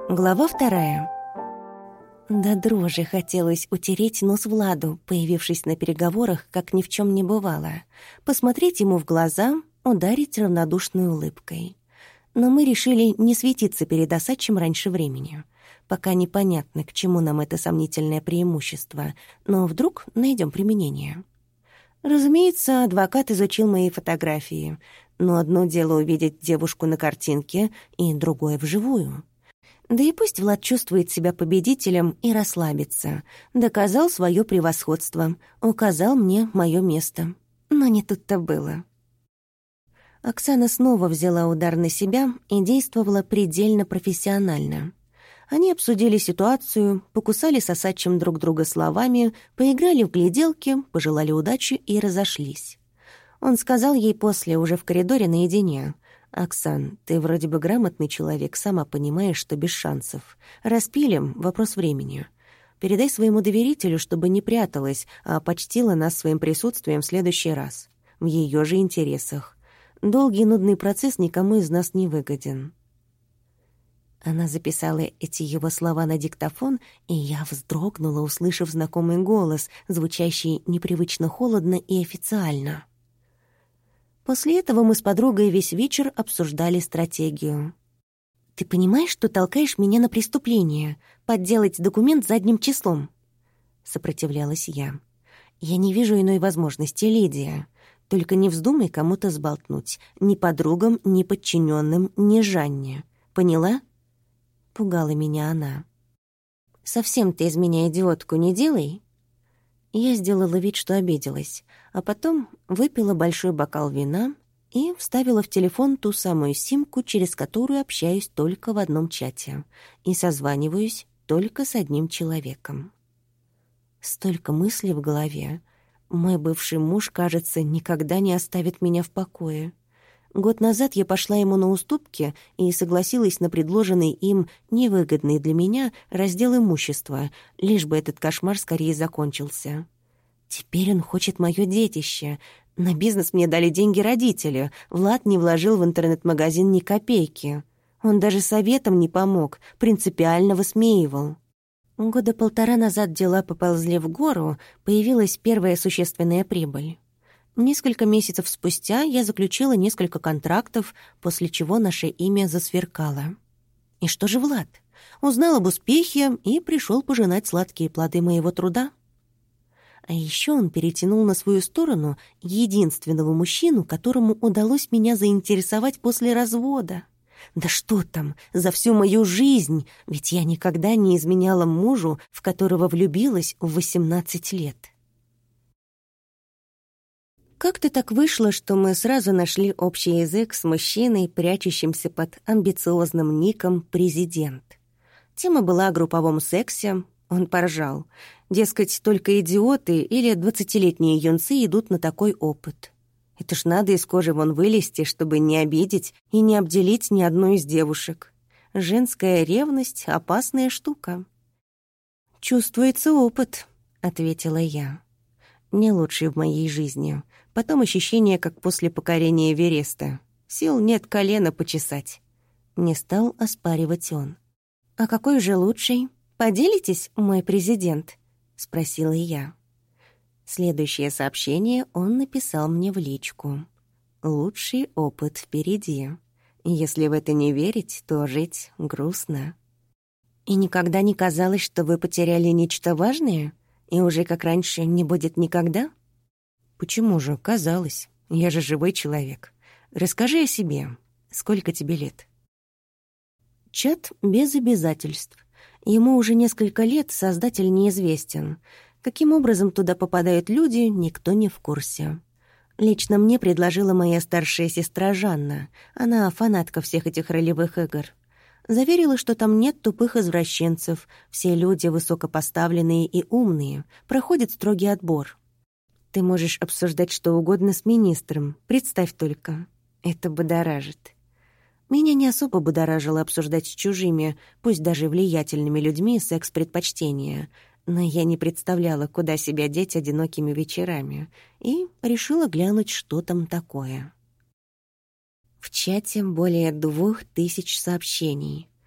Глава 2. До дрожи хотелось утереть нос Владу, появившись на переговорах, как ни в чем не бывало, посмотреть ему в глаза, ударить равнодушной улыбкой. Но мы решили не светиться перед Осадчим раньше времени. Пока непонятно, к чему нам это сомнительное преимущество, но вдруг найдем применение. Разумеется, адвокат изучил мои фотографии, но одно дело увидеть девушку на картинке и другое вживую. Да и пусть Влад чувствует себя победителем и расслабится. Доказал свое превосходство, указал мне мое место. Но не тут-то было. Оксана снова взяла удар на себя и действовала предельно профессионально. Они обсудили ситуацию, покусали с Осадчим друг друга словами, поиграли в гляделки, пожелали удачи и разошлись. Он сказал ей после, уже в коридоре наедине: «Оксан, ты вроде бы грамотный человек, сама понимаешь, что без шансов. Распилим — вопрос времени. Передай своему доверителю, чтобы не пряталась, а почтила нас своим присутствием в следующий раз. В ее же интересах. Долгий и нудный процесс никому из нас не выгоден». Она записала эти его слова на диктофон, и я вздрогнула, услышав знакомый голос, звучащий непривычно холодно и официально. После этого мы с подругой весь вечер обсуждали стратегию. «Ты понимаешь, что толкаешь меня на преступление? Подделать документ задним числом?» Сопротивлялась я. «Я не вижу иной возможности, Лидия. Только не вздумай кому-то сболтнуть. Ни подругам, ни подчиненным, ни Жанне. Поняла?» Пугала меня она. «Совсем ты из меня идиотку не делай». Я сделала вид, что обиделась, а потом выпила большой бокал вина и вставила в телефон ту самую симку, через которую общаюсь только в одном чате и созваниваюсь только с одним человеком. Столько мыслей в голове. Мой бывший муж, кажется, никогда не оставит меня в покое. Год назад я пошла ему на уступки и согласилась на предложенный им, невыгодный для меня, раздел имущества, лишь бы этот кошмар скорее закончился. Теперь он хочет моё детище. На бизнес мне дали деньги родители. Влад не вложил в интернет-магазин ни копейки. Он даже советом не помог, принципиально высмеивал. Года 1,5 назад дела поползли в гору, появилась первая существенная прибыль. Несколько месяцев спустя я заключила несколько контрактов, после чего наше имя засверкало. И что же Влад? Узнал об успехе и пришел пожинать сладкие плоды моего труда. А еще он перетянул на свою сторону единственного мужчину, которому удалось меня заинтересовать после развода. Да что там, за всю мою жизнь, ведь я никогда не изменяла мужу, в которого влюбилась в 18 лет. Как-то так вышло, что мы сразу нашли общий язык с мужчиной, прячущимся под амбициозным ником «Президент». Тема была о групповом сексе. Он поржал. Дескать, только идиоты или 20-летние юнцы идут на такой опыт. Это ж надо из кожи вон вылезти, чтобы не обидеть и не обделить ни одну из девушек. Женская ревность — опасная штука. «Чувствуется опыт», — ответила я. «Не лучший в моей жизни. Потом ощущение, как после покорения Эвереста. Сил нет колено почесать». Не стал оспаривать он. «А какой же лучший? Поделитесь, мой президент?» — спросила я. Следующее сообщение он написал мне в личку. «Лучший опыт впереди. Если в это не верить, то жить грустно». «И никогда не казалось, что вы потеряли нечто важное? И уже как раньше не будет никогда?» «Почему же? Казалось. Я же живой человек. Расскажи о себе. Сколько тебе лет?» Чат без обязательств. Ему уже несколько лет, создатель неизвестен. Каким образом туда попадают люди, никто не в курсе. Лично мне предложила моя старшая сестра Жанна. Она фанатка всех этих ролевых игр. Заверила, что там нет тупых извращенцев, все люди высокопоставленные и умные, проходят строгий отбор. Ты можешь обсуждать что угодно с министром, представь только. Это будоражит. Меня не особо будоражило обсуждать с чужими, пусть даже влиятельными людьми, секс-предпочтения, но я не представляла, куда себя деть одинокими вечерами, и решила глянуть, что там такое. В чате более 2000 сообщений.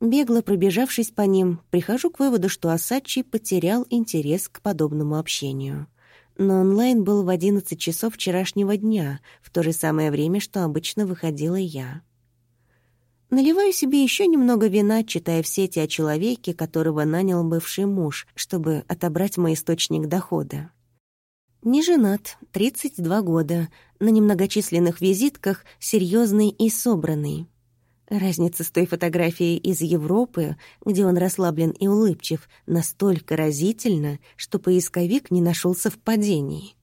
Бегло пробежавшись по ним, прихожу к выводу, что Асачи потерял интерес к подобному общению. Но онлайн был в 11 часов вчерашнего дня, в то же самое время, что обычно выходила я. Наливаю себе еще немного вина, читая в сети о человеке, которого нанял бывший муж, чтобы отобрать мой источник дохода. Не женат, 32 года, на немногочисленных визитках серьезный и собранный. Разница с той фотографией из Европы, где он расслаблен и улыбчив, настолько разительна, что поисковик не нашел совпадений.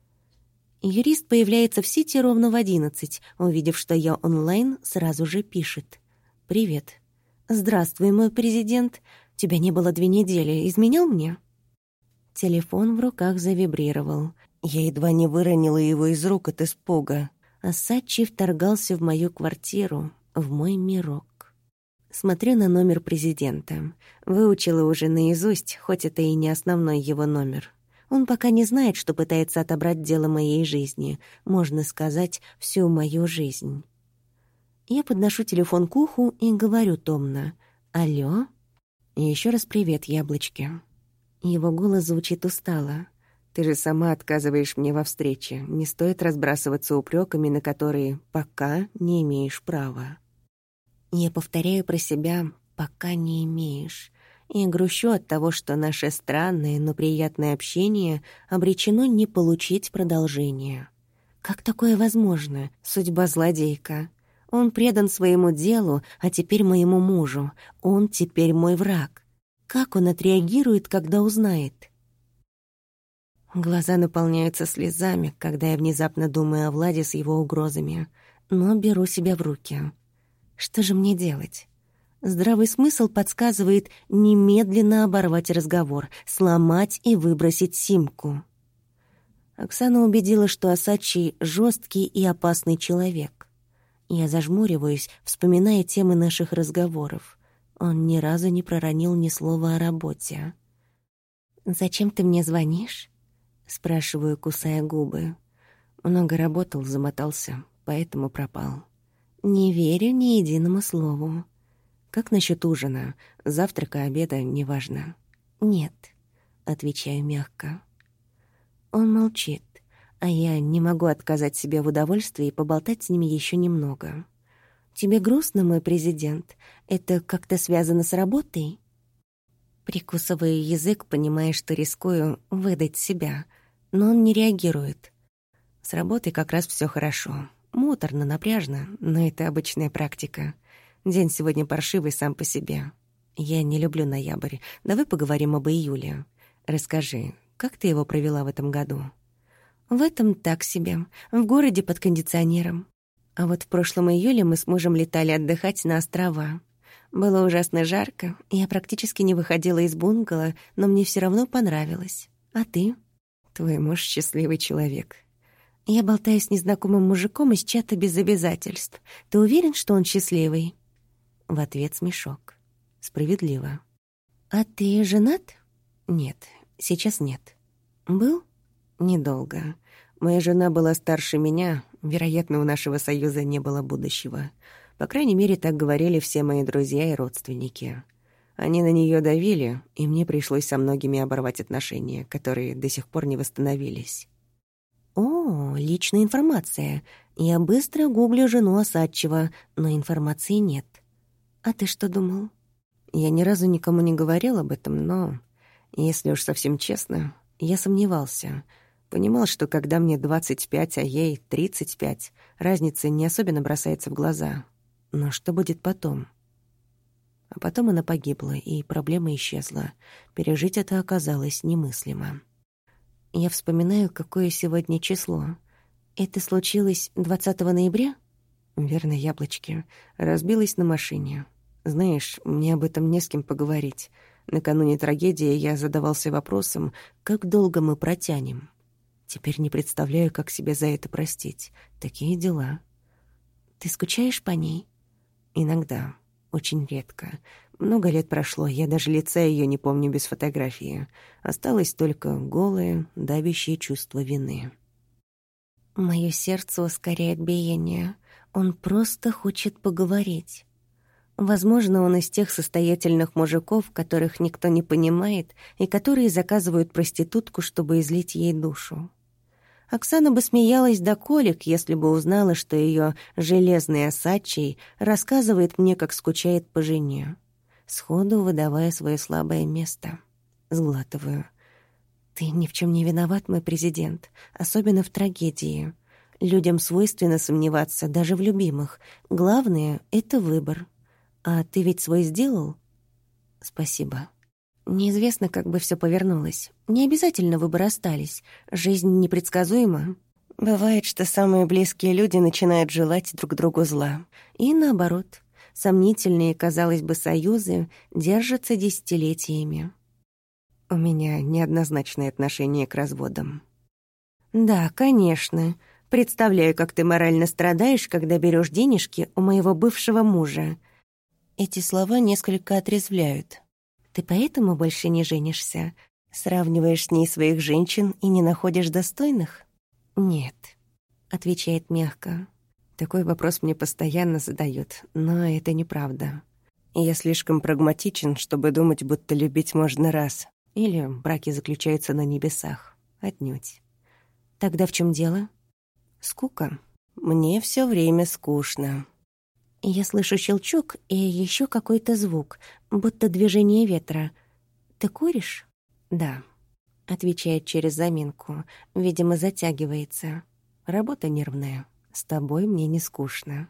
Юрист появляется в сети ровно в 11, увидев, что я онлайн, сразу же пишет. «Привет. Здравствуй, мой президент. Тебя не было 2 недели. Изменил мне?» Телефон в руках завибрировал. Я едва не выронила его из рук от испуга. Асачи вторгался в мою квартиру, в мой мирок. Смотрю на номер президента. Выучила уже наизусть, хоть это и не основной его номер. Он пока не знает, что пытается отобрать дело моей жизни. Можно сказать, всю мою жизнь. Я подношу телефон к уху и говорю томно. «Алло?» И еще раз привет, яблочки. Его голос звучит устало. «Ты же сама отказываешь мне во встрече. Не стоит разбрасываться упреками, на которые пока не имеешь права». Я повторяю про себя «пока не имеешь» и грущу от того, что наше странное, но приятное общение обречено не получить продолжения. Как такое возможно? Судьба злодейка. Он предан своему делу, а теперь моему мужу. Он теперь мой враг. Как он отреагирует, когда узнает? Глаза наполняются слезами, когда я внезапно думаю о Владе с его угрозами, но беру себя в руки. Что же мне делать? Здравый смысл подсказывает немедленно оборвать разговор, сломать и выбросить симку. Оксана убедила, что Асачи — жесткий и опасный человек. Я зажмуриваюсь, вспоминая темы наших разговоров. Он ни разу не проронил ни слова о работе. «Зачем ты мне звонишь?» — спрашиваю, кусая губы. Много работал, замотался, поэтому пропал. Не верю ни единому слову. Как насчет ужина? Завтрака, обеда, неважно. Нет, отвечаю мягко. Он молчит, а я не могу отказать себе в удовольствии поболтать с ними еще немного. Тебе грустно, мой президент? Это как-то связано с работой? Прикусываю язык, понимая, что рискую выдать себя, но он не реагирует. С работой как раз все хорошо. Муторно, напряжно, но это обычная практика. День сегодня паршивый сам по себе. Я не люблю ноябрь. Давай поговорим об июле. Расскажи, как ты его провела в этом году? В этом так себе. В городе под кондиционером. А вот в прошлом июле мы с мужем летали отдыхать на острова. Было ужасно жарко. Я практически не выходила из бунгало, но мне все равно понравилось. А ты? Твой муж счастливый человек. Я болтаю с незнакомым мужиком из чата без обязательств. Ты уверен, что он счастливый? В ответ смешок. Справедливо. А ты женат? Нет, сейчас нет. Был? Недолго. Моя жена была старше меня. Вероятно, у нашего союза не было будущего. По крайней мере, так говорили все мои друзья и родственники. Они на нее давили, и мне пришлось со многими оборвать отношения, которые до сих пор не восстановились. О, личная информация. Я быстро гуглю жену Асачева, но информации нет. А ты что думал? Я ни разу никому не говорил об этом, но, если уж совсем честно, я сомневался. Понимал, что когда мне 25, а ей 35, разница не особенно бросается в глаза. Но что будет потом? А потом она погибла, и проблема исчезла. Пережить это оказалось немыслимо. Я вспоминаю, какое сегодня число. Это случилось 20 ноября? Верно, яблочки. Разбилась на машине. Знаешь, мне об этом не с кем поговорить. Накануне трагедии я задавался вопросом, как долго мы протянем. Теперь не представляю, как себя за это простить. Такие дела. Ты скучаешь по ней? Иногда. Очень редко. Много лет прошло, я даже лица ее не помню без фотографии. Осталось только голое, давящее чувство вины. Моё сердце ускоряет биение. Он просто хочет поговорить. Возможно, он из тех состоятельных мужиков, которых никто не понимает и которые заказывают проститутку, чтобы излить ей душу. Оксана бы смеялась до колик, если бы узнала, что ее железный осадчий рассказывает мне, как скучает по жене, сходу выдавая свое слабое место. Сглатываю. «Ты ни в чем не виноват, мой президент, особенно в трагедии. Людям свойственно сомневаться, даже в любимых. Главное — это выбор. А ты ведь свой сделал?» «Спасибо». Неизвестно, как бы все повернулось. Не обязательно выборы остались. Жизнь непредсказуема. Бывает, что самые близкие люди начинают желать друг другу зла. И наоборот, сомнительные, казалось бы, союзы держатся десятилетиями. У меня неоднозначное отношение к разводам. «Да, конечно. Представляю, как ты морально страдаешь, когда берешь денежки у моего бывшего мужа». Эти слова несколько отрезвляют. «Ты поэтому больше не женишься? Сравниваешь с ней своих женщин и не находишь достойных?» «Нет», — отвечает мягко. Такой вопрос мне постоянно задают, но это неправда. Я слишком прагматичен, чтобы думать, будто любить можно раз. Или браки заключаются на небесах. Отнюдь. Тогда в чем дело? Скука. Мне все время скучно. Я слышу щелчок и еще какой-то звук, будто движение ветра. «Ты куришь?» «Да», — отвечает через заминку. Видимо, затягивается. «Работа нервная. С тобой мне не скучно».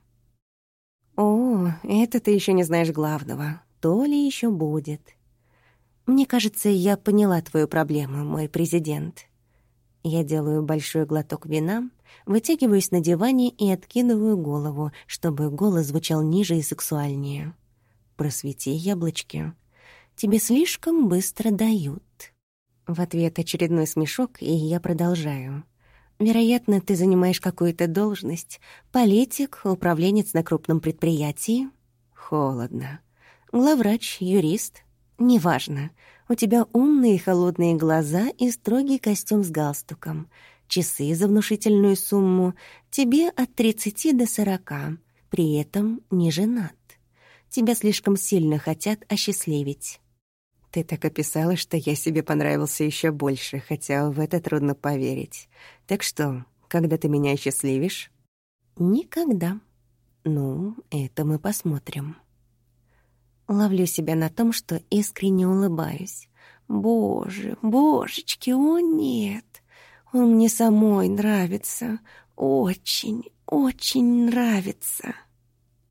«О, это ты еще не знаешь главного. То ли еще будет». «Мне кажется, я поняла твою проблему, мой президент». Я делаю большой глоток вина, вытягиваюсь на диване и откидываю голову, чтобы голос звучал ниже и сексуальнее. «Просвети, яблочки. Тебе слишком быстро дают». В ответ очередной смешок, и я продолжаю. «Вероятно, ты занимаешь какую-то должность. Политик, управленец на крупном предприятии?» «Холодно. Главврач, юрист?» «Неважно. У тебя умные холодные глаза и строгий костюм с галстуком. Часы за внушительную сумму. Тебе от 30 до 40. При этом не женат. Тебя слишком сильно хотят осчастливить». Ты так описала, что я себе понравился еще больше, хотя в это трудно поверить. Так что, когда ты меня осчастливишь? Никогда. Ну, это мы посмотрим. Ловлю себя на том, что искренне улыбаюсь. Боже, божечки, о нет! Он мне самой нравится. Очень, очень нравится.